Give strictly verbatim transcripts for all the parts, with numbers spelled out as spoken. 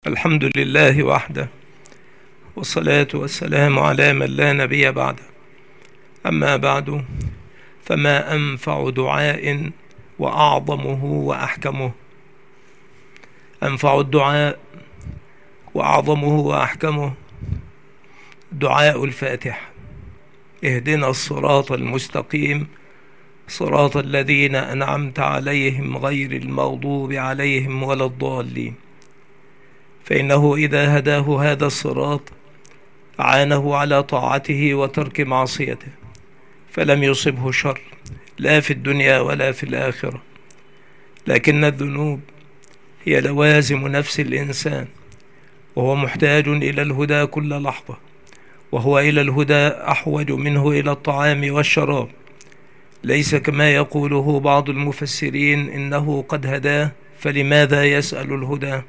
الحمد لله وحده، والصلاة والسلام على من لا نبي بعده. أما بعد، فما أنفع دعاء وأعظمه وأحكمه. أنفع الدعاء وأعظمه وأحكمه دعاء الفاتحة: اهدنا الصراط المستقيم صراط الذين أنعمت عليهم غير المغضوب عليهم ولا الضالين. فإنه إذا هداه هذا الصراط أعانه على طاعته وترك معصيته، فلم يصبه شر لا في الدنيا ولا في الآخرة. لكن الذنوب هي لوازم نفس الإنسان، وهو محتاج إلى الهدى كل لحظة، وهو إلى الهدى أحوج منه إلى الطعام والشراب. ليس كما يقوله بعض المفسرين إنه قد هداه فلماذا يسأل الهدى،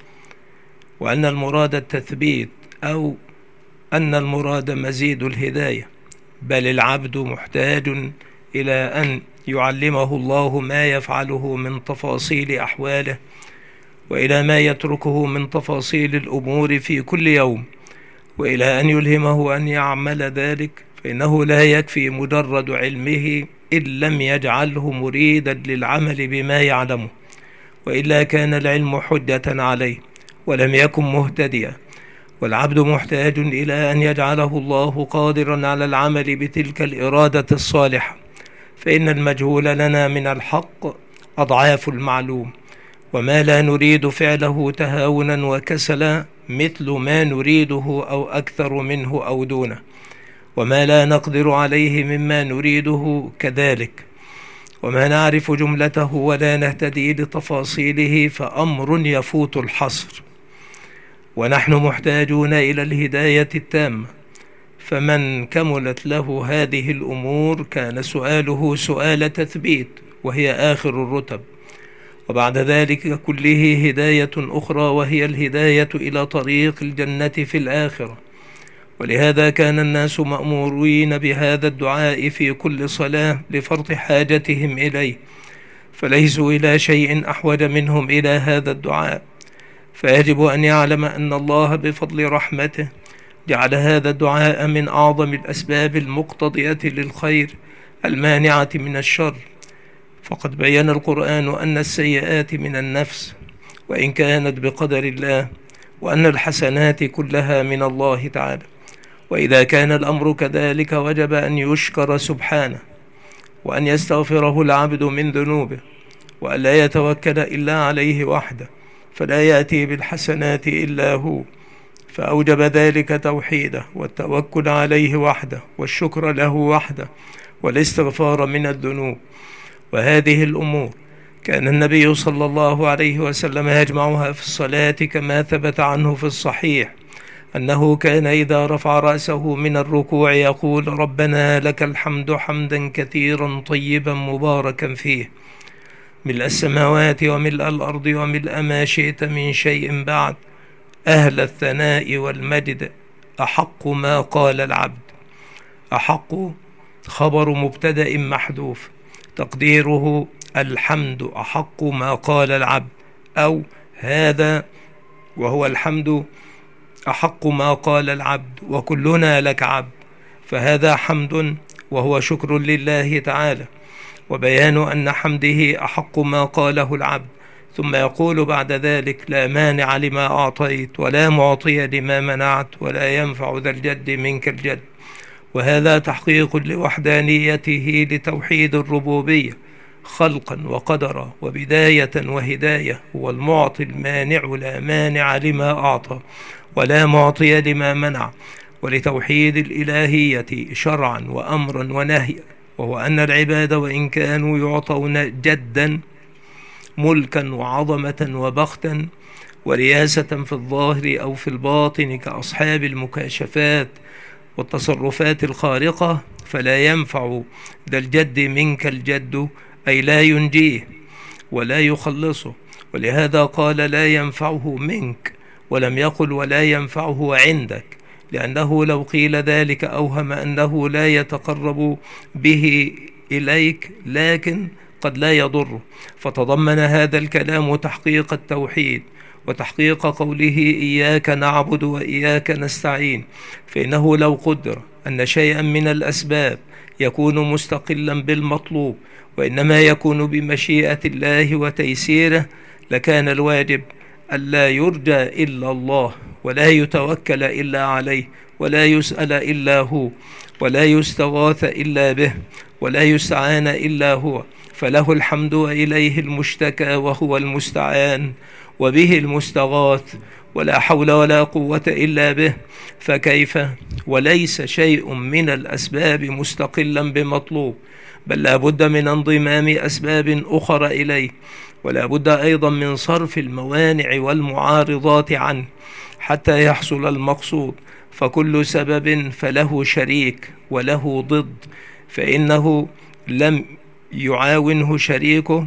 وأن المراد التثبيت أو أن المراد مزيد الهداية، بل العبد محتاج إلى أن يعلمه الله ما يفعله من تفاصيل أحواله، وإلى ما يتركه من تفاصيل الأمور في كل يوم، وإلى أن يلهمه أن يعمل ذلك. فإنه لا يكفي مجرد علمه إن لم يجعله مريدا للعمل بما يعلمه، وإلا كان العلم حجة عليه ولم يكن مهتديا. والعبد محتاج إلى أن يجعله الله قادرا على العمل بتلك الإرادة الصالحة، فإن المجهول لنا من الحق أضعاف المعلوم، وما لا نريد فعله تهاونا وكسلا مثل ما نريده أو أكثر منه أو دونه، وما لا نقدر عليه مما نريده كذلك، وما نعرف جملته ولا نهتدي لتفاصيله فأمر يفوت الحصر. ونحن محتاجون إلى الهداية التامة، فمن كملت له هذه الأمور كان سؤاله سؤال تثبيت، وهي آخر الرتب. وبعد ذلك كله هداية أخرى، وهي الهداية إلى طريق الجنة في الآخرة. ولهذا كان الناس مأمورين بهذا الدعاء في كل صلاة لفرط حاجتهم إليه، فليسوا إلى شيء أحوج منهم إلى هذا الدعاء. فيجب أن يعلم أن الله بفضل رحمته جعل هذا الدعاء من أعظم الأسباب المقتضية للخير المانعة من الشر. فقد بين القرآن أن السيئات من النفس وإن كانت بقدر الله، وأن الحسنات كلها من الله تعالى. وإذا كان الأمر كذلك وجب أن يشكر سبحانه، وأن يستغفره العبد من ذنوبه، وأن لا يتوكل إلا عليه وحده، فلا يأتي بالحسنات إلا هو. فأوجب ذلك توحيده والتوكل عليه وحده، والشكر له وحده، والاستغفار من الذنوب. وهذه الأمور كان النبي صلى الله عليه وسلم يجمعها في الصلاة، كما ثبت عنه في الصحيح أنه كان إذا رفع رأسه من الركوع يقول: ربنا لك الحمد حمدا كثيرا طيبا مباركا فيه، ملء السماوات وملء الأرض وملء ما شئت من شيء بعد، أهل الثناء والمجد، أحق ما قال العبد. أحق خبر مبتدأ محذوف تقديره الحمد أحق ما قال العبد، أو هذا وهو الحمد أحق ما قال العبد، وكلنا لك عبد. فهذا حمد وهو شكر لله تعالى، وبيان أن حمده أحق ما قاله العبد. ثم يقول بعد ذلك: لا مانع لما أعطيت ولا معطي لما منعت ولا ينفع ذا الجد منك الجد. وهذا تحقيق لوحدانيته لتوحيد الربوبية خلقا وقدرا وبداية وهداية. هو المعطي المانع لا مانع لما أعطى ولا معطي لما منع. ولتوحيد الإلهية شرعا وأمرا ونهيا، وهو أن العباد وإن كانوا يعطون جدا ملكا وعظمة وبختا ورياسة في الظاهر أو في الباطن كأصحاب المكاشفات والتصرفات الخارقة، فلا ينفع ذا الجد منك الجد، أي لا ينجيه ولا يخلصه. ولهذا قال: لا ينفعه منك، ولم يقل ولا ينفعه عندك، لأنه لو قيل ذلك أوهم أنه لا يتقرب به إليك، لكن قد لا يضره. فتضمن هذا الكلام تحقيق التوحيد، وتحقيق قوله إياك نعبد وإياك نستعين، فإنه لو قدر أن شيئا من الأسباب يكون مستقلا بالمطلوب وإنما يكون بمشيئة الله وتيسيره، لكان الواجب ألا يرجى إلا الله، ولا يتوكل إلا عليه، ولا يسأل إلا هو، ولا يستغاث إلا به، ولا يستعان إلا هو، فله الحمد وإليه المشتكى وهو المستعان وبه المستغاث، ولا حول ولا قوة إلا به. فكيف وليس شيء من الأسباب مستقلا بمطلوب، بل لا بد من انضمام أسباب أخرى إليه، ولا بد أيضا من صرف الموانع والمعارضات عنه حتى يحصل المقصود. فكل سبب فله شريك وله ضد، فإنه لم يعاونه شريكه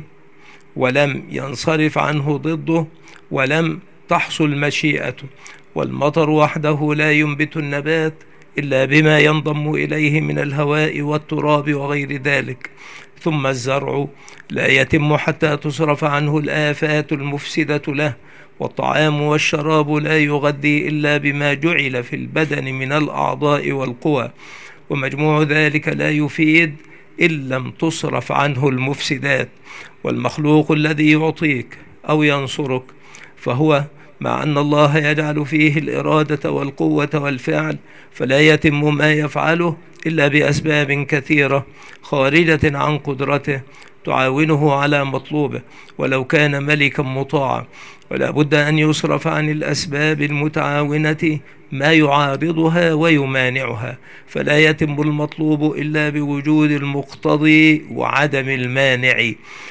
ولم ينصرف عنه ضده ولم تحصل مشيئته. والمطر وحده لا ينبت النبات إلا بما ينضم إليه من الهواء والتراب وغير ذلك. ثم الزرع لا يتم حتى تصرف عنه الآفات المفسدة له، والطعام والشراب لا يغذي إلا بما جعل في البدن من الأعضاء والقوى، ومجموع ذلك لا يفيد إن لم تصرف عنه المفسدات. والمخلوق الذي يعطيك أو ينصرك فهو مع أن الله يجعل فيه الإرادة والقوة والفعل، فلا يتم ما يفعله إلا بأسباب كثيرة خارجة عن قدرته تعاونه على مطلوبه ولو كان ملكا مطاعا. ولا بد أن يصرف عن الأسباب المتعاونة ما يعارضها ويمانعها، فلا يتم المطلوب إلا بوجود المقتضي وعدم المانع.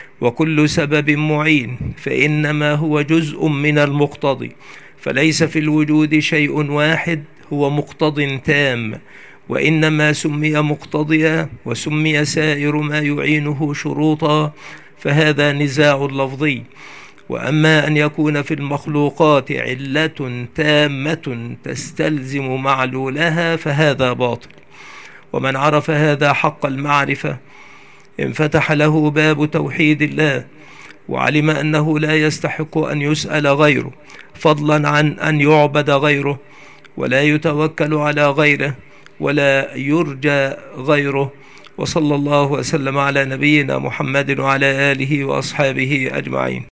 وكل سبب معين فإنما هو جزء من المقتضي، فليس في الوجود شيء واحد هو مقتض تام، وإنما سمي مقتضيا وسمي سائر ما يعينه شروطا، فهذا نزاع لفظي. وأما أن يكون في المخلوقات علة تامة تستلزم معلولها فهذا باطل. ومن عرف هذا حق المعرفة انفتح له باب توحيد الله، وعلم أنه لا يستحق أن يسأل غيره فضلا عن أن يعبد غيره، ولا يتوكل على غيره، ولا يرجى غيره. وصلى الله وسلم على نبينا محمد وعلى آله وأصحابه أجمعين.